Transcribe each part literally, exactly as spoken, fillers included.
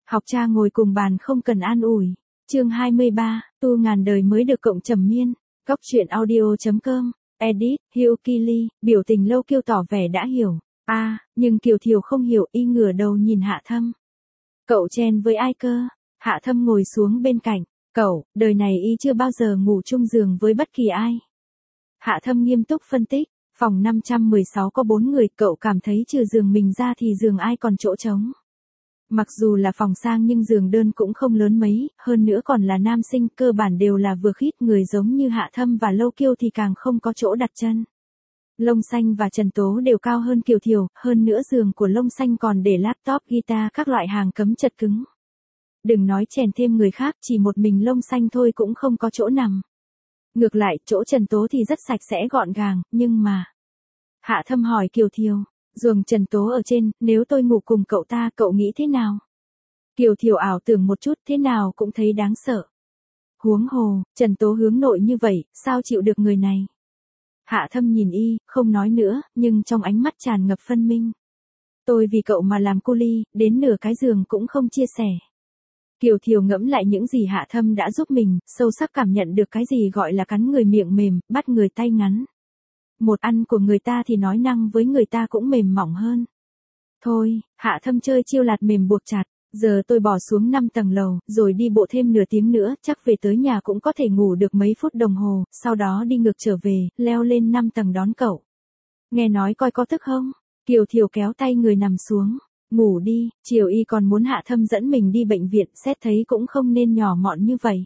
Học cha ngồi cùng bàn không cần an ủi. Chương hai mươi ba, tu ngàn đời mới được cộng trầm miên. Góc truyện audio chấm com. Edit, Hugh Keely, biểu tình Lâu Kiêu tỏ vẻ đã hiểu. a à, nhưng Kiều Thiều không hiểu, y ngửa đầu nhìn Hạ Thâm. Cậu chen với ai cơ? Hạ Thâm ngồi xuống bên cạnh. Cậu, đời này y chưa bao giờ ngủ chung giường với bất kỳ ai. Hạ Thâm nghiêm túc phân tích. Phòng năm trăm mười sáu có bốn người, cậu cảm thấy trừ giường mình ra thì giường ai còn chỗ trống. Mặc dù là phòng sang nhưng giường đơn cũng không lớn mấy, hơn nữa còn là nam sinh, cơ bản đều là vừa khít, người giống như Hạ Thâm và Lâu Kiêu thì càng không có chỗ đặt chân. Lông Xanh và Trần Tố đều cao hơn Kiều Thiều, hơn nữa giường của Lông Xanh còn để laptop, guitar, các loại hàng cấm chật cứng. Đừng nói chèn thêm người khác, chỉ một mình Lông Xanh thôi cũng không có chỗ nằm. Ngược lại, chỗ Trần Tố thì rất sạch sẽ gọn gàng, nhưng mà... Hạ Thâm hỏi Kiều Thiều, giường Trần Tố ở trên, nếu tôi ngủ cùng cậu ta, cậu nghĩ thế nào? Kiều Thiều ảo tưởng một chút, thế nào cũng thấy đáng sợ. Huống hồ, Trần Tố hướng nội như vậy, sao chịu được người này? Hạ Thâm nhìn y, không nói nữa, nhưng trong ánh mắt tràn ngập phân minh. Tôi vì cậu mà làm cu ly, đến nửa cái giường cũng không chia sẻ. Kiều Thiều ngẫm lại những gì Hạ Thâm đã giúp mình, sâu sắc cảm nhận được cái gì gọi là cắn người miệng mềm, bắt người tay ngắn. Một ăn của người ta thì nói năng với người ta cũng mềm mỏng hơn. Thôi, Hạ Thâm chơi chiêu lạt mềm buộc chặt, giờ tôi bỏ xuống năm tầng lầu, rồi đi bộ thêm nửa tiếng nữa, chắc về tới nhà cũng có thể ngủ được mấy phút đồng hồ, sau đó đi ngược trở về, leo lên năm tầng đón cậu. Nghe nói coi có tức không? Kiều Thiều kéo tay người nằm xuống. Ngủ đi, chiều y còn muốn Hạ Thâm dẫn mình đi bệnh viện, xét thấy cũng không nên nhỏ mọn như vậy.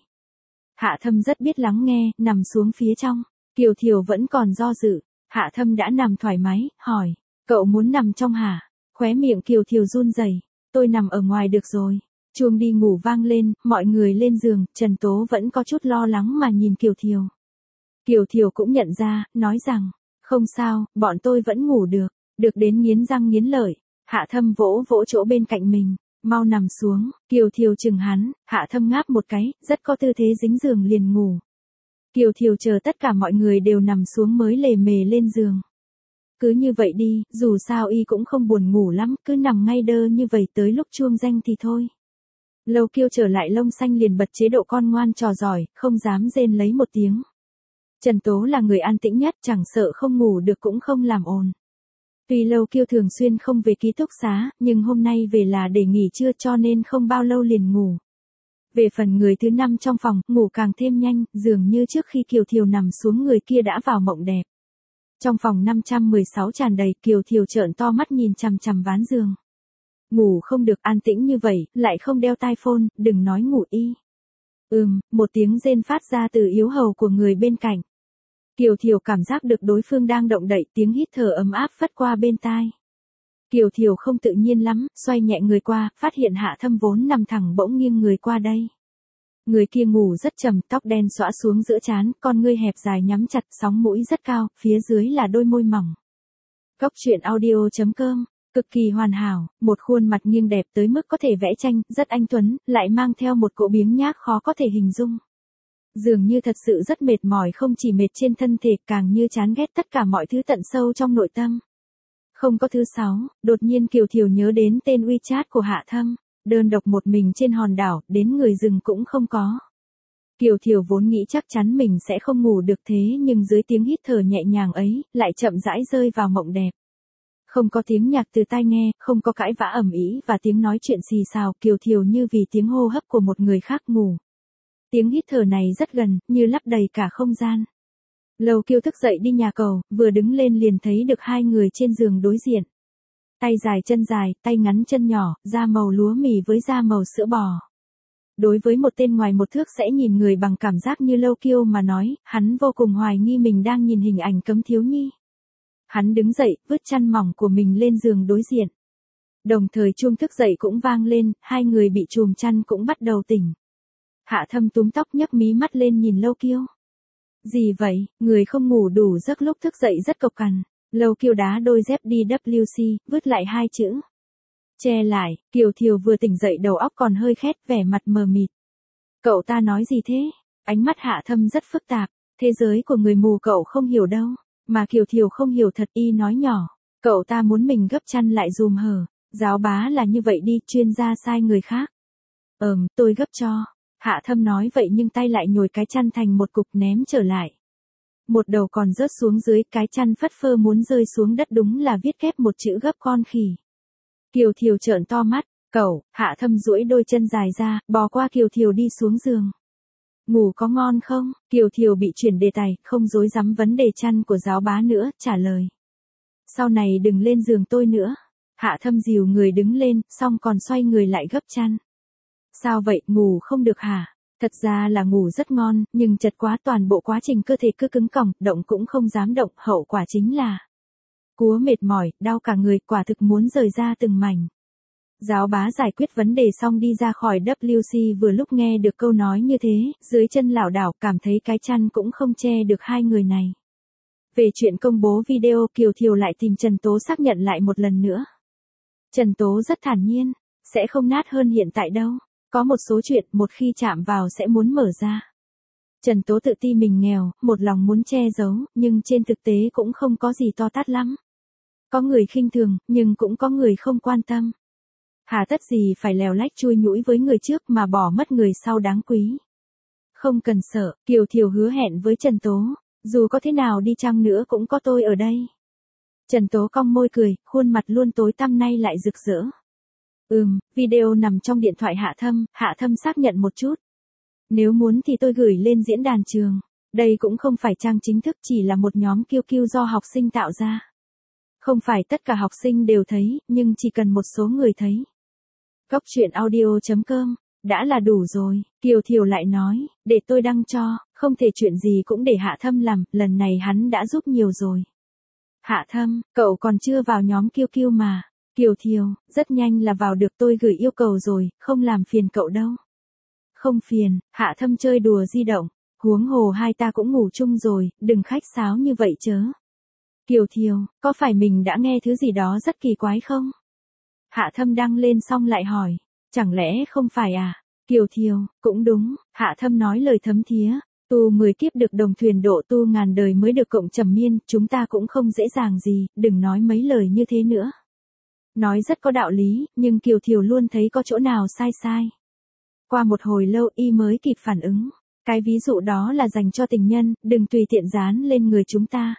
Hạ Thâm rất biết lắng nghe, nằm xuống phía trong. Kiều Thiều vẫn còn do dự. Hạ Thâm đã nằm thoải mái, hỏi, cậu muốn nằm trong hả? Khóe miệng Kiều Thiều run rẩy. Tôi nằm ở ngoài được rồi. Chuông đi ngủ vang lên, mọi người lên giường, Trần Tố vẫn có chút lo lắng mà nhìn Kiều Thiều. Kiều Thiều cũng nhận ra, nói rằng, không sao, bọn tôi vẫn ngủ được, được đến nghiến răng nghiến lợi. Hạ Thâm vỗ vỗ chỗ bên cạnh mình, mau nằm xuống. Kiều Thiều chừng hắn, Hạ Thâm ngáp một cái, rất có tư thế dính giường liền ngủ. Kiều Thiều chờ tất cả mọi người đều nằm xuống mới lề mề lên giường. Cứ như vậy đi, dù sao y cũng không buồn ngủ lắm, cứ nằm ngay đơ như vậy tới lúc chuông reng thì thôi. Lâu Kiêu trở lại Lông Xanh liền bật chế độ con ngoan trò giỏi, không dám rên lấy một tiếng. Trần Tố là người an tĩnh nhất, chẳng sợ không ngủ được cũng không làm ồn. Tuy Lâu Kiêu thường xuyên không về ký túc xá, nhưng hôm nay về là để nghỉ trưa cho nên không bao lâu liền ngủ. Về phần người thứ năm trong phòng, ngủ càng thêm nhanh, dường như trước khi Kiều Thiều nằm xuống người kia đã vào mộng đẹp. Trong phòng năm trăm mười sáu tràn đầy, Kiều Thiều trợn to mắt nhìn chằm chằm ván giường. Ngủ không được an tĩnh như vậy, lại không đeo tai phone, đừng nói ngủ y. Ừm, một tiếng rên phát ra từ yếu hầu của người bên cạnh. Kiều Thiều cảm giác được đối phương đang động đậy, tiếng hít thở ấm áp phất qua bên tai. Kiều Thiều không tự nhiên lắm, xoay nhẹ người qua, phát hiện Hạ Thâm vốn nằm thẳng bỗng nghiêng người qua đây. Người kia ngủ rất trầm, tóc đen xõa xuống giữa trán, con ngươi hẹp dài nhắm chặt, sóng mũi rất cao, phía dưới là đôi môi mỏng. Góc truyện audio chấm com, cực kỳ hoàn hảo, một khuôn mặt nghiêng đẹp tới mức có thể vẽ tranh, rất anh tuấn, lại mang theo một cỗ biếng nhác khó có thể hình dung. Dường như thật sự rất mệt mỏi, không chỉ mệt trên thân thể, càng như chán ghét tất cả mọi thứ tận sâu trong nội tâm. Không có thứ sáu, đột nhiên Kiều Thiều nhớ đến tên WeChat của Hạ Thâm, đơn độc một mình trên hòn đảo, đến người rừng cũng không có. Kiều Thiều vốn nghĩ chắc chắn mình sẽ không ngủ được thế nhưng dưới tiếng hít thở nhẹ nhàng ấy, lại chậm rãi rơi vào mộng đẹp. Không có tiếng nhạc từ tai nghe, không có cãi vã ầm ĩ và tiếng nói chuyện xì xào, Kiều Thiều như vì tiếng hô hấp của một người khác ngủ. Tiếng hít thở này rất gần, như lấp đầy cả không gian. Lâu Kiêu thức dậy đi nhà cầu, vừa đứng lên liền thấy được hai người trên giường đối diện. Tay dài chân dài, tay ngắn chân nhỏ, da màu lúa mì với da màu sữa bò. Đối với một tên ngoài một thước sẽ nhìn người bằng cảm giác như Lâu Kiêu mà nói, hắn vô cùng hoài nghi mình đang nhìn hình ảnh cấm thiếu nhi. Hắn đứng dậy, vứt chăn mỏng của mình lên giường đối diện. Đồng thời chuông thức dậy cũng vang lên, hai người bị trùm chăn cũng bắt đầu tỉnh. Hạ Thâm túm tóc nhấc mí mắt lên nhìn Lâu Kiêu. Gì vậy, người không ngủ đủ giấc lúc thức dậy rất cộc cằn. Lâu Kiêu đá đôi dép đi vê kép xê, vứt lại hai chữ. Che lại, Kiều Thiều vừa tỉnh dậy đầu óc còn hơi khét, vẻ mặt mờ mịt. Cậu ta nói gì thế? Ánh mắt Hạ Thâm rất phức tạp, thế giới của người mù cậu không hiểu đâu. Mà Kiều Thiều không hiểu thật, y nói nhỏ. Cậu ta muốn mình gấp chăn lại dùm hở. Giáo bá là như vậy đi, chuyên gia sai người khác. Ờm, tôi gấp cho. Hạ Thâm nói vậy nhưng tay lại nhồi cái chăn thành một cục ném trở lại. Một đầu còn rớt xuống dưới, cái chăn phất phơ muốn rơi xuống đất, đúng là viết kép một chữ gấp con khỉ. Kiều Thiều trợn to mắt, cậu. Hạ Thâm duỗi đôi chân dài ra, bò qua Kiều Thiều đi xuống giường. Ngủ có ngon không? Kiều Thiều bị chuyển đề tài, không rối rắm vấn đề chăn của giáo bá nữa, trả lời. Sau này đừng lên giường tôi nữa. Hạ Thâm dìu người đứng lên, xong còn xoay người lại gấp chăn. Sao vậy, ngủ không được hả? Thật ra là ngủ rất ngon, nhưng chật quá, toàn bộ quá trình cơ thể cứ cứng còng, động cũng không dám động, hậu quả chính là cúa mệt mỏi, đau cả người, quả thực muốn rời ra từng mảnh. Giáo bá giải quyết vấn đề xong đi ra khỏi W C, vừa lúc nghe được câu nói như thế, dưới chân lảo đảo, cảm thấy cái chăn cũng không che được hai người này. Về chuyện công bố video, Kiều Thiều lại tìm Trần Tố xác nhận lại một lần nữa. Trần Tố rất thản nhiên, sẽ không nát hơn hiện tại đâu. Có một số chuyện một khi chạm vào sẽ muốn mở ra. Trần Tố tự ti mình nghèo, một lòng muốn che giấu, nhưng trên thực tế cũng không có gì to tát lắm. Có người khinh thường, nhưng cũng có người không quan tâm. Hà tất gì phải lèo lách chui nhũi với người trước mà bỏ mất người sau đáng quý. Không cần sợ, Kiều Thiều hứa hẹn với Trần Tố, dù có thế nào đi chăng nữa cũng có tôi ở đây. Trần Tố cong môi cười, khuôn mặt luôn tối tăm nay lại rực rỡ. Ừm, video nằm trong điện thoại Hạ Thâm, Hạ Thâm xác nhận một chút. Nếu muốn thì tôi gửi lên diễn đàn trường. Đây cũng không phải trang chính thức, chỉ là một nhóm kiêu kiêu do học sinh tạo ra. Không phải tất cả học sinh đều thấy, nhưng chỉ cần một số người thấy. Góc truyện audio chấm com, đã là đủ rồi, Kiều Thiều lại nói, để tôi đăng cho, không thể chuyện gì cũng để Hạ Thâm làm, lần này hắn đã giúp nhiều rồi. Hạ Thâm, cậu còn chưa vào nhóm kiêu kiêu mà. Kiều Thiều, rất nhanh là vào được, tôi gửi yêu cầu rồi, không làm phiền cậu đâu. Không phiền, Hạ Thâm chơi đùa di động, huống hồ hai ta cũng ngủ chung rồi, đừng khách sáo như vậy chớ. Kiều Thiều, có phải mình đã nghe thứ gì đó rất kỳ quái không? Hạ Thâm đăng lên xong lại hỏi, chẳng lẽ không phải à? Kiều Thiều, cũng đúng, Hạ Thâm nói lời thấm thía, tu mười kiếp được đồng thuyền độ, tu ngàn đời mới được cộng trầm miên, chúng ta cũng không dễ dàng gì, đừng nói mấy lời như thế nữa. Nói rất có đạo lý, nhưng Kiều Thiều luôn thấy có chỗ nào sai sai. Qua một hồi lâu y mới kịp phản ứng. Cái ví dụ đó là dành cho tình nhân, đừng tùy tiện dán lên người chúng ta.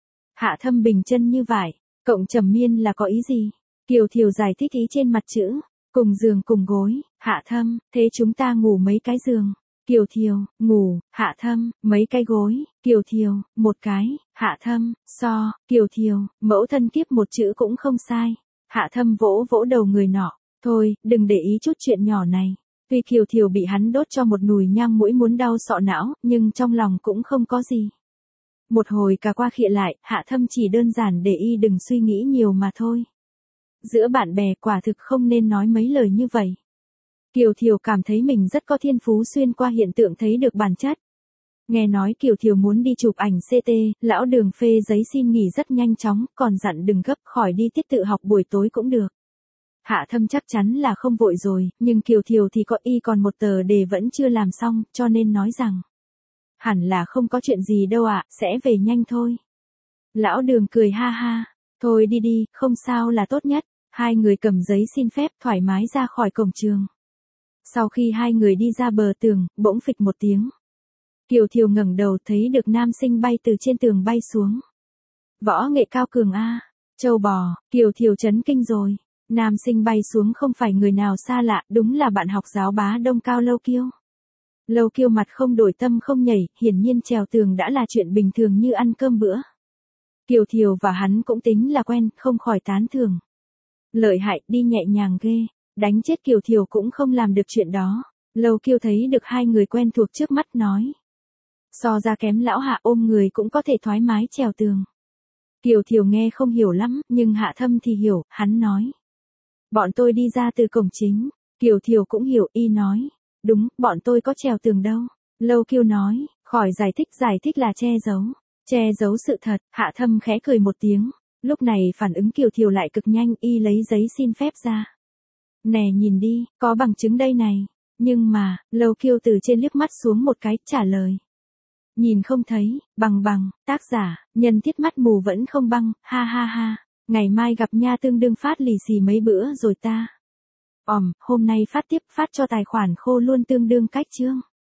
Hạ Thâm bình chân như vải, cộng trầm miên là có ý gì? Kiều Thiều giải thích ý trên mặt chữ, cùng giường cùng gối. Hạ Thâm, thế chúng ta ngủ mấy cái giường? Kiều Thiều, ngủ. Hạ Thâm, mấy cái gối? Kiều Thiều, một cái. Hạ Thâm, so. Kiều Thiều, mẫu thân kiếp một chữ cũng không sai. Hạ Thâm vỗ vỗ đầu người nọ, thôi, đừng để ý chút chuyện nhỏ này. Tuy Kiều Thiều bị hắn đốt cho một nùi nhang mũi muốn đau sọ não, nhưng trong lòng cũng không có gì. Một hồi cả qua khịa lại, Hạ Thâm chỉ đơn giản để y đừng suy nghĩ nhiều mà thôi. Giữa bạn bè quả thực không nên nói mấy lời như vậy. Kiều Thiều cảm thấy mình rất có thiên phú xuyên qua hiện tượng thấy được bản chất. Nghe nói Kiều Thiều muốn đi chụp ảnh xê tê, lão Đường phê giấy xin nghỉ rất nhanh chóng, còn dặn đừng gấp, khỏi đi tiết tự học buổi tối cũng được. Hạ Thâm chắc chắn là không vội rồi, nhưng Kiều Thiều thì có y còn một tờ đề vẫn chưa làm xong, cho nên nói rằng hẳn là không có chuyện gì đâu ạ, sẽ về nhanh thôi. Lão Đường cười ha ha, thôi đi đi, không sao là tốt nhất. Hai người cầm giấy xin phép thoải mái ra khỏi cổng trường. Sau khi hai người đi ra bờ tường, bỗng phịch một tiếng. Kiều Thiều ngẩng đầu thấy được nam sinh bay từ trên tường bay xuống. Võ nghệ cao cường a, châu bò, Kiều Thiều chấn kinh rồi. Nam sinh bay xuống không phải người nào xa lạ, đúng là bạn học giáo bá Đông Cao Lâu Kiêu. Lâu Kiêu mặt không đổi tâm không nhảy, hiển nhiên trèo tường đã là chuyện bình thường như ăn cơm bữa. Kiều Thiều và hắn cũng tính là quen, không khỏi tán thưởng. Lợi hại, đi nhẹ nhàng ghê, đánh chết Kiều Thiều cũng không làm được chuyện đó. Lâu Kiêu thấy được hai người quen thuộc trước mắt nói. So ra kém lão Hạ, ôm người cũng có thể thoải mái trèo tường. Kiều Thiều nghe không hiểu lắm, nhưng Hạ Thâm thì hiểu, hắn nói. Bọn tôi đi ra từ cổng chính. Kiều Thiều cũng hiểu, y nói. Đúng, bọn tôi có trèo tường đâu. Lâu Kiêu nói, khỏi giải thích, giải thích là che giấu. Che giấu sự thật. Hạ Thâm khẽ cười một tiếng. Lúc này phản ứng Kiều Thiều lại cực nhanh, y lấy giấy xin phép ra. Nè nhìn đi, có bằng chứng đây này. Nhưng mà, Lâu Kiêu từ trên liếc mắt xuống một cái, trả lời. Nhìn không thấy, bằng bằng, tác giả, nhân thiết mắt mù vẫn không băng, ha ha ha. Ngày mai gặp nha, tương đương phát lì xì mấy bữa rồi ta. Ỏm, hôm nay phát tiếp phát cho tài khoản khô luôn tương đương cách chương.